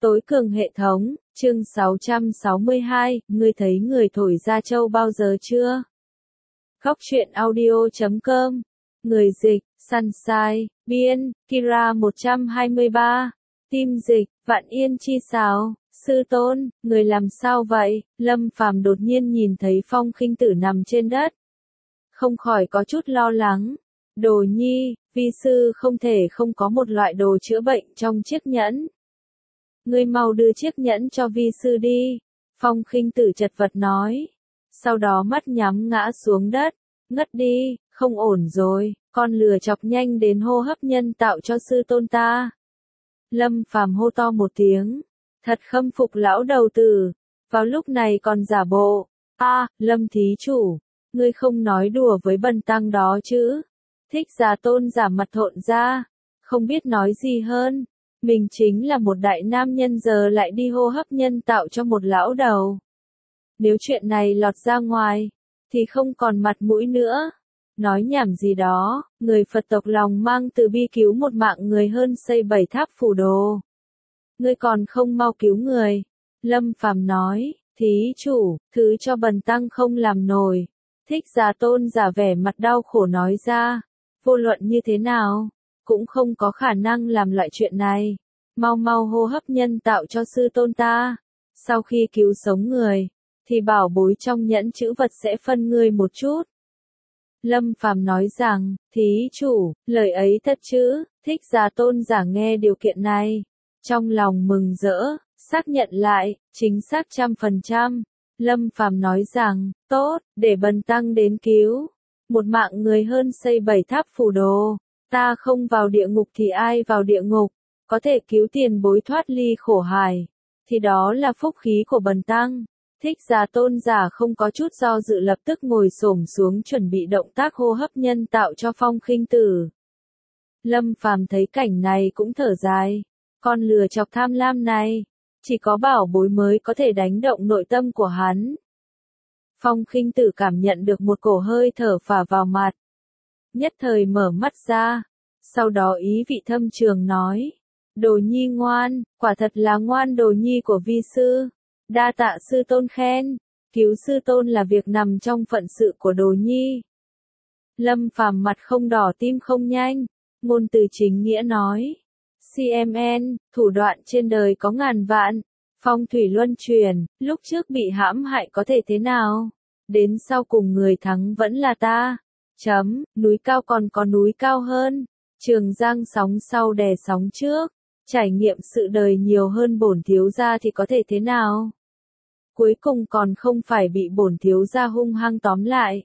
Tối cường hệ thống, chương 662, ngươi thấy người thổi ra châu bao giờ chưa? Góc truyện audio.com, người dịch, Sunshine, biên, Kira 123, tim dịch, Vạn Yên chi sao, sư tôn, người làm sao vậy? Lâm Phàm đột nhiên nhìn thấy Phong Khinh Tử nằm trên đất. Không khỏi có chút lo lắng. Đồ nhi, vi sư không thể không có một loại đồ chữa bệnh trong chiếc nhẫn. Ngươi mau đưa chiếc nhẫn cho vi sư đi. Phong Khinh Tử chật vật nói. Sau đó mắt nhắm ngã xuống đất. Ngất đi, không ổn rồi, con lừa chọc nhanh đến hô hấp nhân tạo cho sư tôn ta. Lâm Phàm hô to một tiếng. Thật khâm phục lão đầu tử. Vào lúc này còn giả bộ. Lâm thí chủ. Ngươi không nói đùa với bần tăng đó chứ. Thích Giả Tôn giả mặt thộn ra. Không biết nói gì hơn. Mình chính là một đại nam nhân giờ lại đi hô hấp nhân tạo cho một lão đầu. Nếu chuyện này lọt ra ngoài, thì không còn mặt mũi nữa. Nói nhảm gì đó, người Phật tộc lòng mang từ bi cứu một mạng người hơn xây 7 tháp phù đồ. Ngươi còn không mau cứu người. Lâm Phàm nói, thí chủ, thứ cho bần tăng không làm nổi. Thích Giả Tôn giả vẻ mặt đau khổ nói ra. Vô luận như thế nào, cũng không có khả năng làm loại chuyện này. Mau mau hô hấp nhân tạo cho sư tôn ta. Sau khi cứu sống người, thì bảo bối trong nhẫn chữ vật sẽ phân ngươi một chút. Lâm Phàm nói rằng, thí chủ, lời ấy thật chứ? Thích Giả Tôn giả nghe điều kiện này. Trong lòng mừng rỡ, xác nhận lại, chính xác 100%. Lâm Phàm nói rằng, tốt, để bần tăng đến cứu. Một mạng người hơn xây 7 tháp phù đồ. Ta không vào địa ngục thì ai vào địa ngục? Có thể cứu tiền bối thoát ly khổ hải. Thì đó là phúc khí của bần tăng. Thích Giả Tôn giả không có chút do dự lập tức ngồi xổm xuống chuẩn bị động tác hô hấp nhân tạo cho Phong Khinh Tử. Lâm Phàm thấy cảnh này cũng thở dài. Con lừa chọc tham lam này. Chỉ có bảo bối mới có thể đánh động nội tâm của hắn. Phong Khinh Tử cảm nhận được một cổ hơi thở phả vào mặt. Nhất thời mở mắt ra. Sau đó ý vị thâm trường nói. Đồ nhi ngoan, quả thật là ngoan đồ nhi của vi sư. Đa tạ sư tôn khen. Cứu sư tôn là việc nằm trong phận sự của đồ nhi. Lâm Phàm mặt không đỏ tim không nhanh. Ngôn từ chính nghĩa nói. CMN, thủ đoạn trên đời có ngàn vạn. Phong thủy luân chuyển, lúc trước bị hãm hại có thể thế nào? Đến sau cùng người thắng vẫn là ta. Núi cao còn có núi cao hơn. Trường Giang sóng sau đè sóng trước. Trải nghiệm sự đời nhiều hơn bổn thiếu gia thì có thể thế nào? Cuối cùng còn không phải bị bổn thiếu gia hung hăng tóm lại.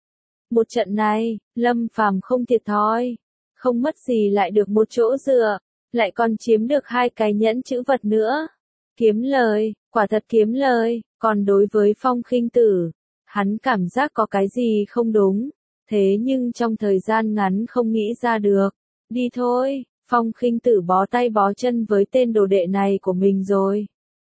Một trận này, Lâm Phàm không thiệt thòi. Không mất gì lại được một chỗ dựa. Lại còn chiếm được 2 cái nhẫn chữ vật nữa. Kiếm lời, quả thật kiếm lời. Còn đối với Phong Khinh Tử, hắn cảm giác có cái gì không đúng. Thế nhưng trong thời gian ngắn không nghĩ ra được. Đi thôi, Phong Khinh Tử bó tay bó chân với tên đồ đệ này của mình rồi.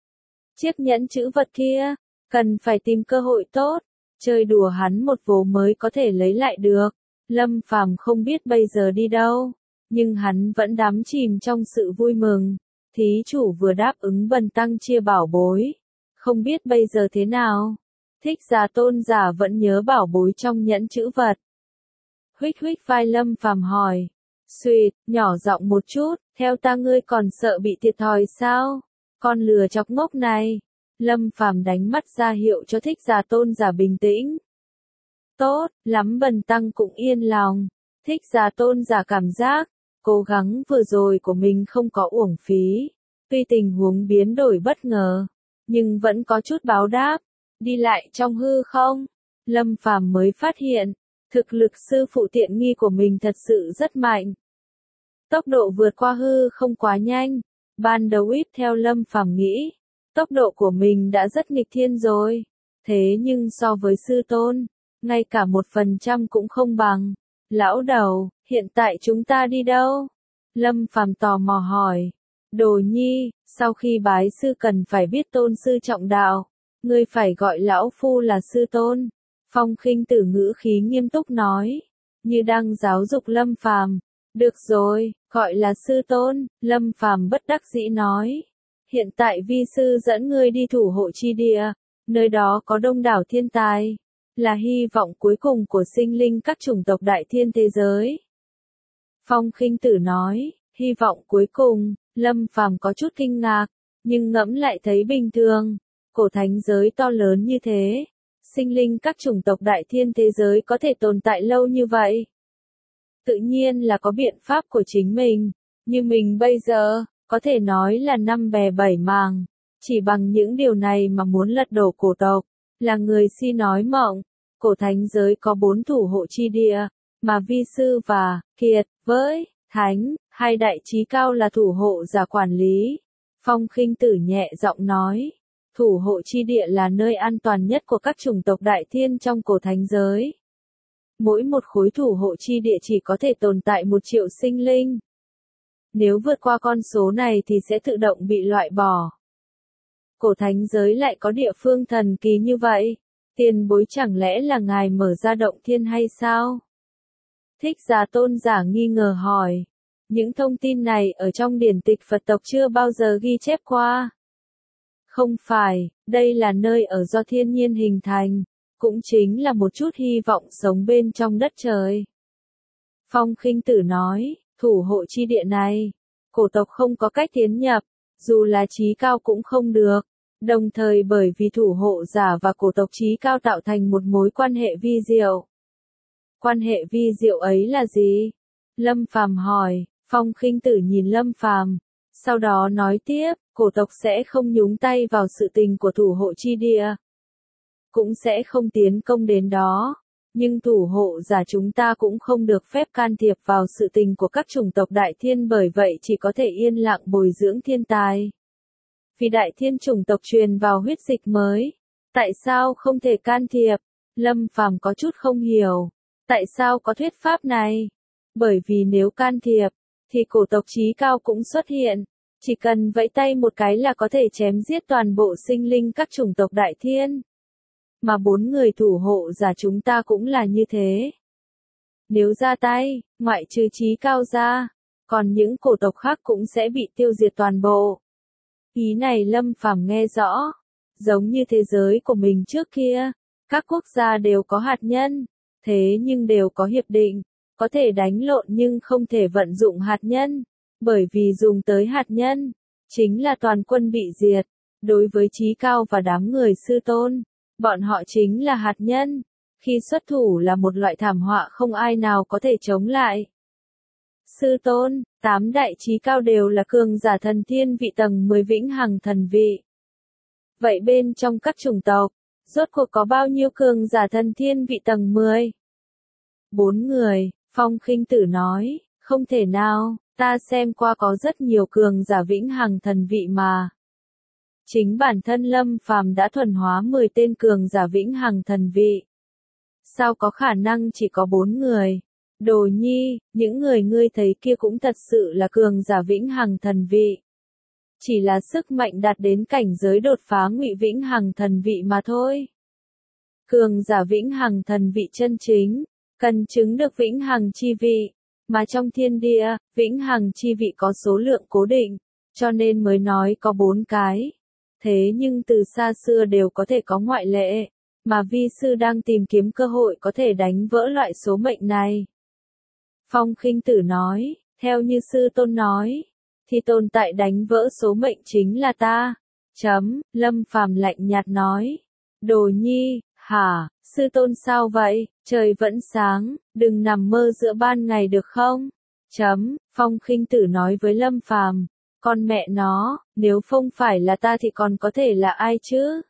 Chiếc nhẫn chữ vật kia, cần phải tìm cơ hội tốt. Chơi đùa hắn một vố mới có thể lấy lại được. Lâm Phàm không biết bây giờ đi đâu. Nhưng hắn vẫn đắm chìm trong sự vui mừng. Thí chủ vừa đáp ứng bần tăng chia bảo bối. Không biết bây giờ thế nào. Thích Giả Tôn giả vẫn nhớ bảo bối trong nhẫn chữ vật. Huých vai Lâm Phàm hỏi. Xuyệt, nhỏ giọng một chút, theo ta ngươi còn sợ bị thiệt thòi sao? Con lừa chọc ngốc này. Lâm Phàm đánh mắt ra hiệu cho Thích Giả Tôn giả bình tĩnh. Tốt, lắm bần tăng cũng yên lòng. Thích Giả Tôn giả cảm giác. Cố gắng vừa rồi của mình không có uổng phí. Tuy tình huống biến đổi bất ngờ, nhưng vẫn có chút báo đáp. Đi lại trong hư không? Lâm Phàm mới phát hiện, thực lực sư phụ tiện nghi của mình thật sự rất mạnh. Tốc độ vượt qua hư không quá nhanh. Ban đầu ít theo Lâm Phàm nghĩ, tốc độ của mình đã rất nghịch thiên rồi. Thế nhưng so với sư tôn, ngay cả 1% cũng không bằng. Lão đầu, hiện tại chúng ta đi đâu? Lâm Phàm tò mò hỏi. Đồ nhi, sau khi bái sư cần phải biết tôn sư trọng đạo. Ngươi phải gọi lão phu là sư tôn. Phong Khinh Tử ngữ khí nghiêm túc nói. Như đang giáo dục Lâm Phàm. Được rồi, gọi là sư tôn. Lâm Phàm bất đắc dĩ nói. Hiện tại vi sư dẫn ngươi đi thủ hộ chi địa, nơi đó có đông đảo thiên tài, là hy vọng cuối cùng của sinh linh các chủng tộc đại thiên thế giới. Phong Khinh Tử nói, hy vọng cuối cùng, Lâm Phàm có chút kinh ngạc, nhưng ngẫm lại thấy bình thường, cổ thánh giới to lớn như thế, sinh linh các chủng tộc đại thiên thế giới có thể tồn tại lâu như vậy. Tự nhiên là có biện pháp của chính mình, như mình bây giờ, có thể nói là năm bè bảy mảng, chỉ bằng những điều này mà muốn lật đổ cổ tộc, là người si nói mộng. Cổ thánh giới có 4 thủ hộ chi địa, mà vi sư và Kiệt với Thánh, hai đại chí cao là thủ hộ giả quản lý. Phong Khinh Tử nhẹ giọng nói, thủ hộ chi địa là nơi an toàn nhất của các chủng tộc đại thiên trong cổ thánh giới. Mỗi một khối thủ hộ chi địa chỉ có thể tồn tại 1 triệu sinh linh. Nếu vượt qua con số này thì sẽ tự động bị loại bỏ. Cổ thánh giới lại có địa phương thần kỳ như vậy. Tiền bối chẳng lẽ là ngài mở ra động thiên hay sao? Thích Giả Tôn giả nghi ngờ hỏi. Những thông tin này ở trong điển tịch Phật tộc chưa bao giờ ghi chép qua. Không phải, đây là nơi ở do thiên nhiên hình thành, cũng chính là một chút hy vọng sống bên trong đất trời. Phong Khinh Tử nói, thủ hộ chi địa này, cổ tộc không có cách tiến nhập, dù là chí cao cũng không được. Đồng thời bởi vì thủ hộ giả và cổ tộc chí cao tạo thành một mối quan hệ vi diệu. Quan hệ vi diệu ấy là gì? Lâm Phàm hỏi. Phong Khinh Tử nhìn Lâm Phàm, sau đó nói tiếp, cổ tộc sẽ không nhúng tay vào sự tình của thủ hộ chi địa, cũng sẽ không tiến công đến đó, nhưng thủ hộ giả chúng ta cũng không được phép can thiệp vào sự tình của các chủng tộc đại thiên, bởi vậy chỉ có thể yên lặng bồi dưỡng thiên tài. Vì đại thiên chủng tộc truyền vào huyết dịch mới, tại sao không thể can thiệp? Lâm Phàm có chút không hiểu, tại sao có thuyết pháp này? Bởi vì nếu can thiệp, thì cổ tộc chí cao cũng xuất hiện, chỉ cần vẫy tay một cái là có thể chém giết toàn bộ sinh linh các chủng tộc đại thiên. Mà 4 người thủ hộ giả chúng ta cũng là như thế. Nếu ra tay, ngoại trừ chí cao ra, còn những cổ tộc khác cũng sẽ bị tiêu diệt toàn bộ. Ý này Lâm Phàm nghe rõ, giống như thế giới của mình trước kia, các quốc gia đều có hạt nhân, thế nhưng đều có hiệp định, có thể đánh lộn nhưng không thể vận dụng hạt nhân, bởi vì dùng tới hạt nhân, chính là toàn quân bị diệt. Đối với chí cao và đám người sư tôn, bọn họ chính là hạt nhân, khi xuất thủ là một loại thảm họa không ai nào có thể chống lại. Sư tôn, 8 đại chí cao đều là cường giả thần thiên vị tầng 10 vĩnh hằng thần vị. Vậy bên trong các chủng tộc, rốt cuộc có bao nhiêu cường giả thần thiên vị tầng 10? 4 người, Phong Khinh Tử nói, không thể nào, ta xem qua có rất nhiều cường giả vĩnh hằng thần vị mà. Chính bản thân Lâm Phàm đã thuần hóa 10 tên cường giả vĩnh hằng thần vị. Sao có khả năng chỉ có 4 người? Đồ Nhi, những người ngươi thấy kia cũng thật sự là cường giả vĩnh hằng thần vị. Chỉ là sức mạnh đạt đến cảnh giới đột phá ngụy vĩnh hằng thần vị mà thôi. Cường giả vĩnh hằng thần vị chân chính, cần chứng được vĩnh hằng chi vị, mà trong thiên địa, vĩnh hằng chi vị có số lượng cố định, cho nên mới nói có 4 cái. Thế nhưng từ xa xưa đều có thể có ngoại lệ, mà vi sư đang tìm kiếm cơ hội có thể đánh vỡ loại số mệnh này. Phong Khinh Tử nói, theo như sư tôn nói, thì tồn tại đánh vỡ số mệnh chính là ta. Lâm Phàm lạnh nhạt nói, Đồ Nhi, hả, sư tôn sao vậy, trời vẫn sáng, đừng nằm mơ giữa ban ngày được không? Phong Khinh Tử nói với Lâm Phàm, con mẹ nó, nếu không phải là ta thì còn có thể là ai chứ?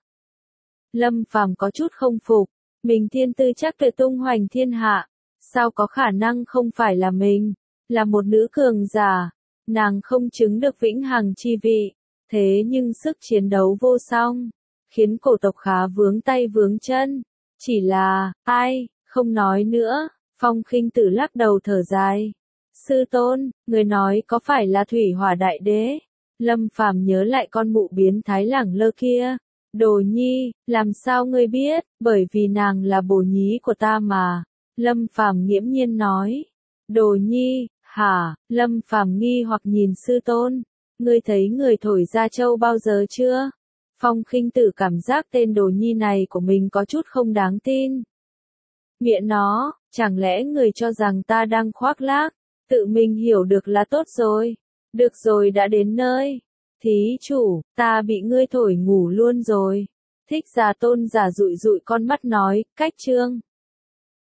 Lâm Phàm có chút không phục, mình thiên tư chắc tuyệt tung hoành thiên hạ, sao có khả năng không phải là mình, là một nữ cường giả, nàng không chứng được vĩnh hằng chi vị, thế nhưng sức chiến đấu vô song, khiến cổ tộc khá vướng tay vướng chân, chỉ là, ai, không nói nữa, Phong Khinh Tử lắc đầu thở dài. Sư tôn, người nói có phải là Thủy Hỏa Đại Đế? Lâm Phàm nhớ lại con mụ biến thái lẳng lơ kia. Đồ Nhi, làm sao ngươi biết, bởi vì nàng là bồ nhí của ta mà. Lâm Phàm nghiễm nhiên nói. Đồ Nhi, hả? Lâm Phàm nghi hoặc nhìn sư tôn. Ngươi thấy người thổi ra châu bao giờ chưa? Phong Khinh Tử cảm giác tên đồ nhi này của mình có chút không đáng tin. Mẹ nó, chẳng lẽ người cho rằng ta đang khoác lác, tự mình hiểu được là tốt rồi. Được rồi, đã đến nơi. Thí chủ, ta bị ngươi thổi ngủ luôn rồi. Thích Giả Tôn giả dụi dụi con mắt nói, cách trương.